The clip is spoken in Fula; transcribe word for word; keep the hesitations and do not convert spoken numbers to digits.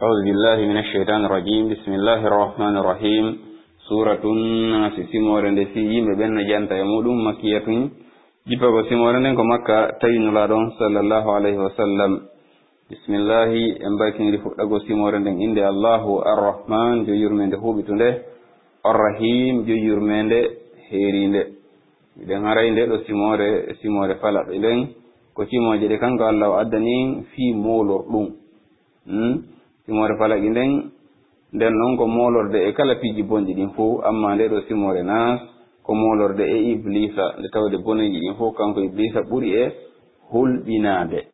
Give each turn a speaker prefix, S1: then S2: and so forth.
S1: أعوذ بالله من الشيطان الرجيم بسم الله الرحمن الرحيم سورة الناس سيمور ndesi yimbe ben janta e mudum makiyatun jipa ko simore nden ko makka tayinula don sallallahu alaihi wasallam bismillah en bakindi fuddago simore nden inde Allahu arrahman jo yurmende hubitunde arrahim jo yurmende herinde den harayde do simore simore fala nden ko simoje de kanko Allah addani fi molo dum hmm simore falaki nden nden non ko molorde e kala piji bonji din fu amma nde do simore nas ko molorde e iblisa nde tawde boneji din fu kanko iblisa buri e hulbinade